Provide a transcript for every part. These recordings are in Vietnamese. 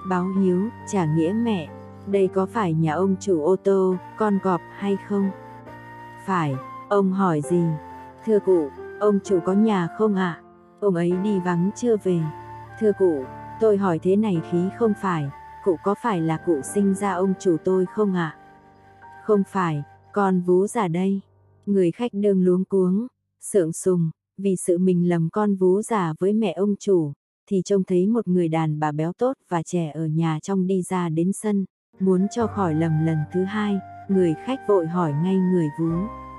báo hiếu, trả nghĩa mẹ. Đây có phải nhà ông chủ ô tô, con cọp hay không? Phải, ông hỏi gì? Thưa cụ, ông chủ có nhà không ạ? Ông ấy đi vắng chưa về. Thưa cụ, tôi hỏi thế này khí không phải, cụ có phải là cụ sinh ra ông chủ tôi không ạ? Không phải, con vú già đây. Người khách đương luống cuống, sượng sùng, vì sự mình lầm con vú già với mẹ ông chủ, thì trông thấy một người đàn bà béo tốt và trẻ ở nhà trong đi ra đến sân, muốn cho khỏi lầm lần thứ hai, người khách vội hỏi ngay người vú.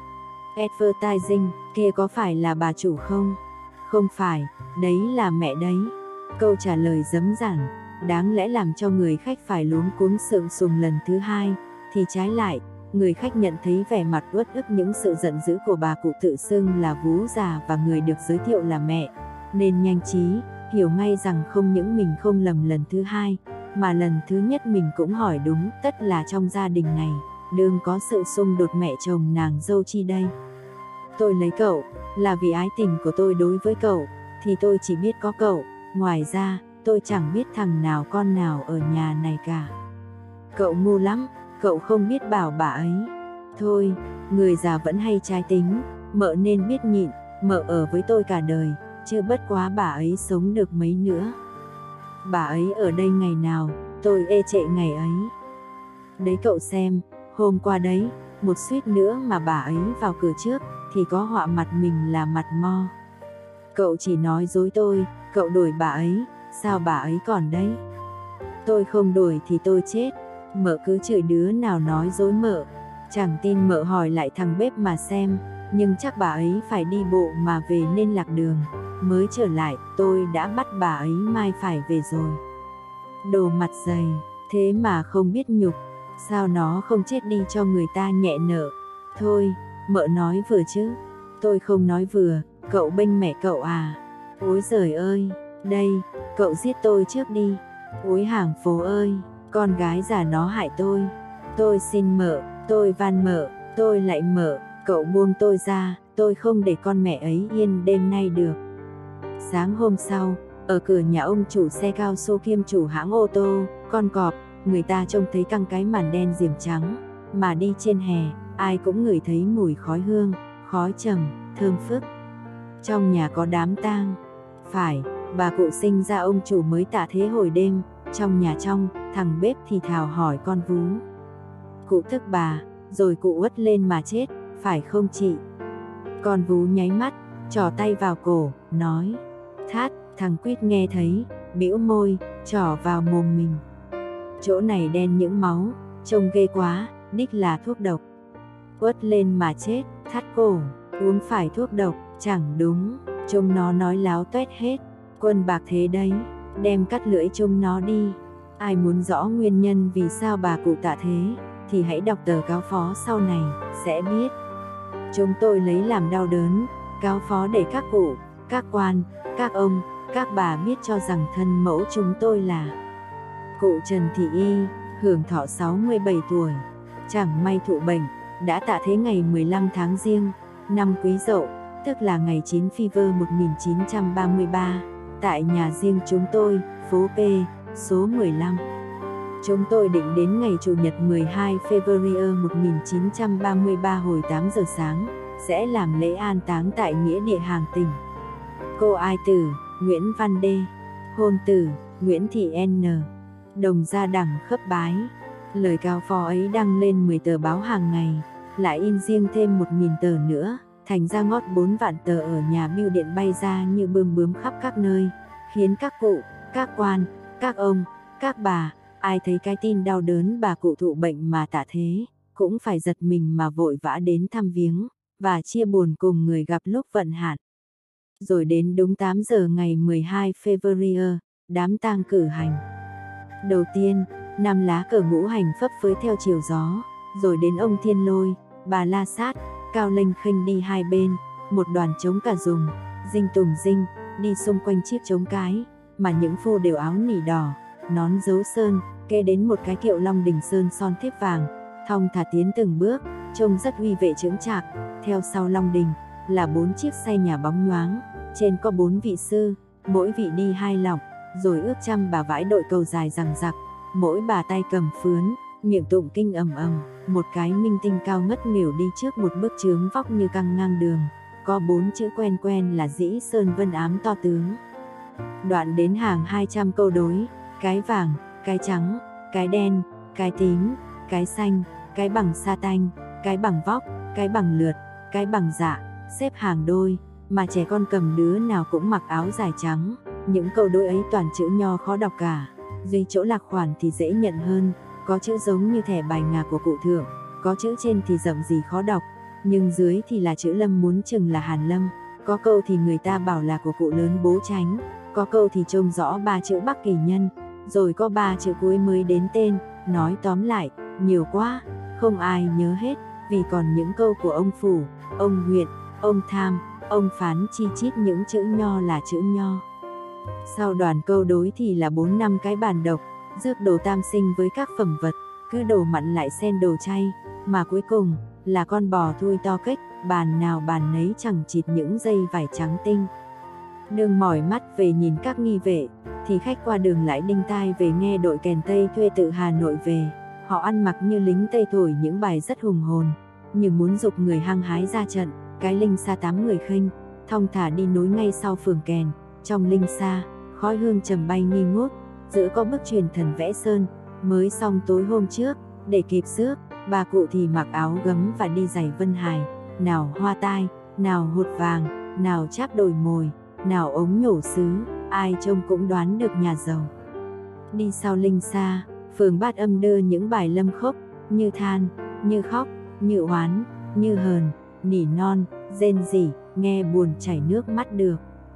Advertising, kia có phải là bà chủ không? Không phải, đấy là mẹ đấy. Câu trả lời dấm dẳng, đáng lẽ làm cho người khách phải luống cuống sượng sùng lần thứ hai, thì trái lại, người khách nhận thấy vẻ mặt uất ức những sự giận dữ của bà cụ tự xưng là vú già và người được giới thiệu là mẹ, nên nhanh trí hiểu ngay rằng không những mình không lầm lần thứ hai, mà lần thứ nhất mình cũng hỏi đúng, tất là trong gia đình này đương có sự xung đột mẹ chồng nàng dâu chi đây. Tôi lấy cậu là vì ái tình của tôi đối với cậu, thì tôi chỉ biết có cậu, ngoài ra tôi chẳng biết thằng nào con nào ở nhà này cả. Cậu ngu lắm, cậu không biết bảo bà ấy. Thôi, người già vẫn hay trái tính, mợ nên biết nhịn, mợ ở với tôi cả đời, chứ bất quá bà ấy sống được mấy nữa. Bà ấy ở đây ngày nào, tôi ê chệ ngày ấy. Đấy cậu xem, hôm qua đấy, một suýt nữa mà bà ấy vào cửa trước, thì có họa mặt mình là mặt mo. Cậu chỉ nói dối tôi, cậu đuổi bà ấy, sao bà ấy còn đấy? Tôi không đuổi thì tôi chết. Mợ cứ chửi đứa nào nói dối mợ. Chẳng tin mợ hỏi lại thằng bếp mà xem, nhưng chắc bà ấy phải đi bộ mà về nên lạc đường. Mới trở lại, tôi đã bắt bà ấy mai phải về rồi. Đồ mặt dày, thế mà không biết nhục, sao nó không chết đi cho người ta nhẹ nợ. Thôi, mợ nói vừa chứ. Tôi không nói vừa, cậu bênh mẹ cậu à? Ôi giời ơi, đây, cậu giết tôi trước đi. Ôi hàng phố ơi, con gái già nó hại tôi. Tôi xin mợ, tôi van mợ, tôi lại mợ, cậu buông tôi ra, tôi không để con mẹ ấy yên đêm nay được. Sáng hôm sau, ở cửa nhà ông chủ xe cao su kiêm chủ hãng ô tô, con cọp, người ta trông thấy căng cái màn đen diềm trắng, mà đi trên hè, ai cũng ngửi thấy mùi khói hương, khói trầm, thơm phức. Trong nhà có đám tang. Phải, bà cụ sinh ra ông chủ mới tạ thế hồi đêm. Trong nhà trong, thằng bếp thì thào hỏi con vú. Cụ thức bà, rồi cụ uất lên mà chết, phải không chị? Con vú nháy mắt, trỏ tay vào cổ, nói. Thát, thằng quýt nghe thấy, bĩu môi, trỏ vào mồm mình. Chỗ này đen những máu, trông ghê quá, đích là thuốc độc. Uất lên mà chết, thắt cổ, uống phải thuốc độc, chẳng đúng, trông nó nói láo toét hết. Quân bạc thế đấy, đem cắt lưỡi trông nó đi. Ai muốn rõ nguyên nhân vì sao bà cụ tạ thế, thì hãy đọc tờ cáo phó sau này, sẽ biết. Chúng tôi lấy làm đau đớn, cáo phó để các cụ, các quan, các ông, các bà biết cho rằng thân mẫu chúng tôi là cụ Trần Thị Y, hưởng thọ 67 tuổi, chẳng may thụ bệnh, đã tạ thế ngày 15 tháng Giêng, năm Quý Dậu, tức là ngày 9 Phi Vơ 1933, tại nhà riêng chúng tôi, phố P, số 15. Chúng tôi định đến ngày Chủ nhật 12 February 1933 hồi 8 giờ sáng, sẽ làm lễ an táng tại nghĩa địa Hàng Tỉnh. Cô ai tử, Nguyễn Văn Đê. Hôn tử, Nguyễn Thị N. Đồng gia đẳng khấp bái. Lời cáo phó ấy đăng lên 10 tờ báo hàng ngày, lại in riêng thêm 1.000 tờ nữa, thành ra ngót 4 vạn tờ ở nhà bưu điện bay ra như bươm bướm khắp các nơi, khiến các cụ, các quan, các ông, các bà, ai thấy cái tin đau đớn bà cụ thụ bệnh mà tạ thế, cũng phải giật mình mà vội vã đến thăm viếng, và chia buồn cùng người gặp lúc vận hạn. Rồi đến đúng 8 giờ ngày 12 February, đám tang cử hành. Đầu tiên, 5 lá cờ ngũ hành phấp phới theo chiều gió, rồi đến ông Thiên Lôi, bà La Sát, cao lênh khênh đi hai bên, một đoàn trống cả dùng, dinh tùng dinh, đi xung quanh chiếc trống cái, mà những phu đều áo nỉ đỏ, nón dấu sơn, kê đến một cái kiệu long đình sơn son thép vàng, thong thả tiến từng bước, trông rất uy vệ chững chạc. Theo sau long đình là 4 chiếc xe nhà bóng nhoáng, trên có 4 vị sư, mỗi vị đi 2 lọng, rồi ước trăm bà vãi đội cầu dài rằng rặc, mỗi bà tay cầm phướn, miệng tụng kinh ầm ầm, một cái minh tinh cao ngất nghỉu đi trước một bức chướng vóc như căng ngang đường, có 4 chữ quen quen là Dĩ Sơn Vân Ám to tướng. Đoạn đến hàng 200 câu đối, cái vàng, cái trắng, cái đen, cái tím, cái xanh, cái bằng sa tanh, cái bằng vóc, cái bằng lượt, cái bằng dạ, xếp hàng đôi, mà trẻ con cầm đứa nào cũng mặc áo dài trắng. Những câu đối ấy toàn chữ nho khó đọc cả, duy chỗ lạc khoản thì dễ nhận hơn, có chữ giống như thẻ bài ngà của cụ thượng, có chữ trên thì rậm gì khó đọc, nhưng dưới thì là chữ Lâm muốn chừng là Hàn Lâm, có câu thì người ta bảo là của cụ lớn Bố Chánh, có câu thì trông rõ 3 chữ Bắc Kỳ Nhân, rồi có 3 chữ cuối mới đến tên, nói tóm lại, nhiều quá, không ai nhớ hết, vì còn những câu của ông Phủ, ông Huyện, ông Tham, ông Phán chi chít những chữ nho là chữ nho. Sau đoàn câu đối thì là 4-5 cái bàn độc, rước đồ tam sinh với các phẩm vật, cứ đồ mặn lại xen đồ chay, mà cuối cùng là con bò thui to kếch, bàn nào bàn nấy chẳng chịt những dây vải trắng tinh. Đường mỏi mắt về nhìn các nghi vệ, thì khách qua đường lại đinh tai về nghe đội kèn Tây thuê từ Hà Nội về. Họ ăn mặc như lính Tây thổi những bài rất hùng hồn, như muốn dục người hăng hái ra trận. Cái linh xa 8 người khênh, thong thả đi nối ngay sau phường kèn. Trong linh xa, khói hương trầm bay nghi ngút, giữa có bức truyền thần vẽ sơn, mới xong tối hôm trước, để kịp rước. Bà cụ thì mặc áo gấm và đi giày vân hài, nào hoa tai, nào hột vàng, nào cháp đồi mồi, nào ống nhổ sứ, ai trông cũng đoán được nhà giàu. Đi sau linh xa, phường Bát Âm đưa những bài lâm khốc, như than, như khóc, như oán, như hờn, nỉ non, rên rỉ, nghe buồn chảy nước mắt được.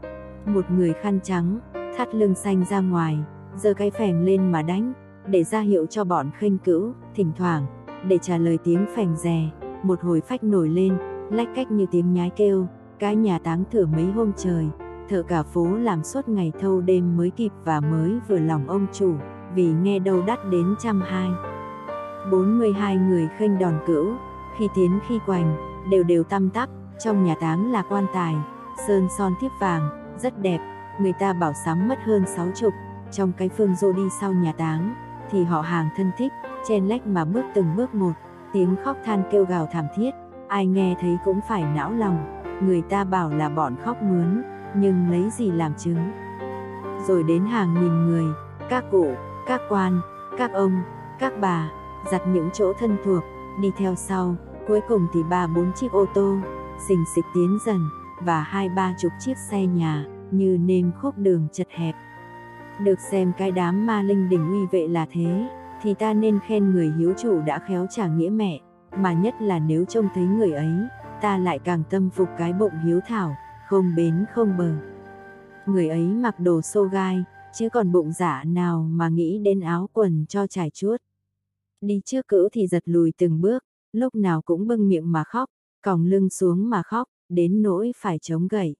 Một người khăn trắng, thắt lưng xanh ra ngoài, giơ cái phèn lên mà đánh, để ra hiệu cho bọn khênh cữu. Thỉnh thoảng, để trả lời tiếng phèn rè, một hồi phách nổi lên, lách cách như tiếng nhái kêu. Cái nhà táng thở mấy hôm trời, thợ cả phố làm suốt ngày thâu đêm mới kịp và mới vừa lòng ông chủ, vì nghe đâu đắt đến 120. 42 người khênh đòn cữu, khi tiến khi quành, đều đều tăm tắp. Trong nhà táng là quan tài, sơn son thiếp vàng, rất đẹp, người ta bảo sắm mất hơn 60. Trong cái phương rô đi sau nhà táng, thì họ hàng thân thích, chen lách mà bước từng bước một, tiếng khóc than kêu gào thảm thiết, ai nghe thấy cũng phải não lòng. Người ta bảo là bọn khóc mướn, nhưng lấy gì làm chứng. Rồi đến hàng nghìn người, các cụ, các quan, các ông, các bà, giặt những chỗ thân thuộc, đi theo sau, cuối cùng thì 3-4 chiếc ô tô, xình xịch tiến dần, và 20-30 chiếc xe nhà, như nêm khúc đường chật hẹp. Được xem cái đám ma linh đình uy vệ là thế, thì ta nên khen người hiếu chủ đã khéo trả nghĩa mẹ, mà nhất là nếu trông thấy người ấy, ta lại càng tâm phục cái bụng hiếu thảo, không bến không bờ. Người ấy mặc đồ xô gai, chứ còn bụng dạ nào mà nghĩ đến áo quần cho trải chuốt. Đi trước cữu thì giật lùi từng bước, lúc nào cũng bưng miệng mà khóc, còng lưng xuống mà khóc, đến nỗi phải chống gậy.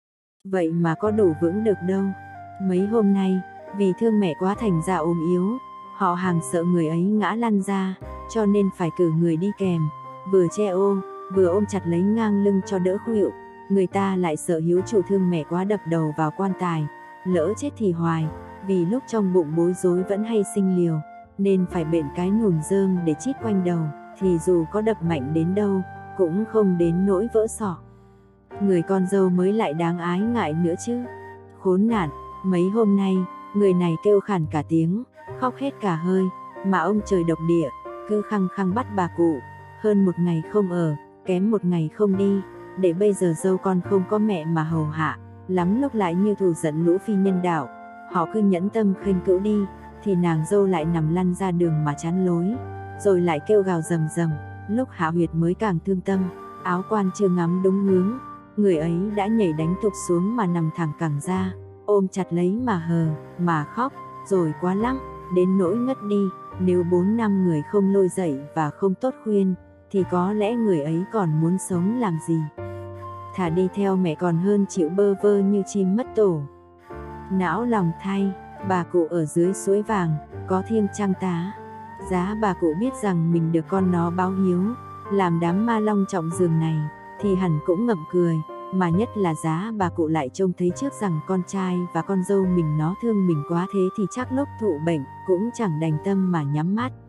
Vậy mà có đủ vững được đâu. Mấy hôm nay, vì thương mẹ quá thành ra ốm yếu, họ hàng sợ người ấy ngã lăn ra, cho nên phải cử người đi kèm, vừa che ô, vừa ôm chặt lấy ngang lưng cho đỡ khuỵu. Người ta lại sợ hiếu chủ thương mẹ quá đập đầu vào quan tài, lỡ chết thì hoài, vì lúc trong bụng bối rối vẫn hay sinh liều, nên phải bện cái nùn rơm để chít quanh đầu, thì dù có đập mạnh đến đâu, cũng không đến nỗi vỡ sọ. Người con dâu mới lại đáng ái ngại nữa chứ. Khốn nạn, mấy hôm nay, người này kêu khản cả tiếng, khóc hết cả hơi, mà ông trời độc địa, cứ khăng khăng bắt bà cụ, hơn một ngày không ở, kém một ngày không đi, để bây giờ dâu con không có mẹ mà hầu hạ, lắm lúc lại như thù giận lũ phi nhân đạo. Họ cứ nhẫn tâm khênh cữu đi, thì nàng dâu lại nằm lăn ra đường mà chán lối, rồi lại kêu gào rầm rầm. Lúc hạ huyệt mới càng thương tâm, áo quan chưa ngắm đúng hướng, người ấy đã nhảy đánh thụp xuống mà nằm thẳng cẳng ra, ôm chặt lấy mà hờ, mà khóc, rồi quá lắm, đến nỗi ngất đi. Nếu 4-5 người không lôi dậy và không tốt khuyên, thì có lẽ người ấy còn muốn sống làm gì. Thà đi theo mẹ còn hơn chịu bơ vơ như chim mất tổ. Não lòng thay, bà cụ ở dưới suối vàng, có thiêng trăng tá. Giá bà cụ biết rằng mình được con nó báo hiếu, làm đám ma long trọng giường này, thì hẳn cũng ngậm cười, mà nhất là giá bà cụ lại trông thấy trước rằng con trai và con dâu mình nó thương mình quá thế thì chắc lúc thụ bệnh cũng chẳng đành tâm mà nhắm mắt.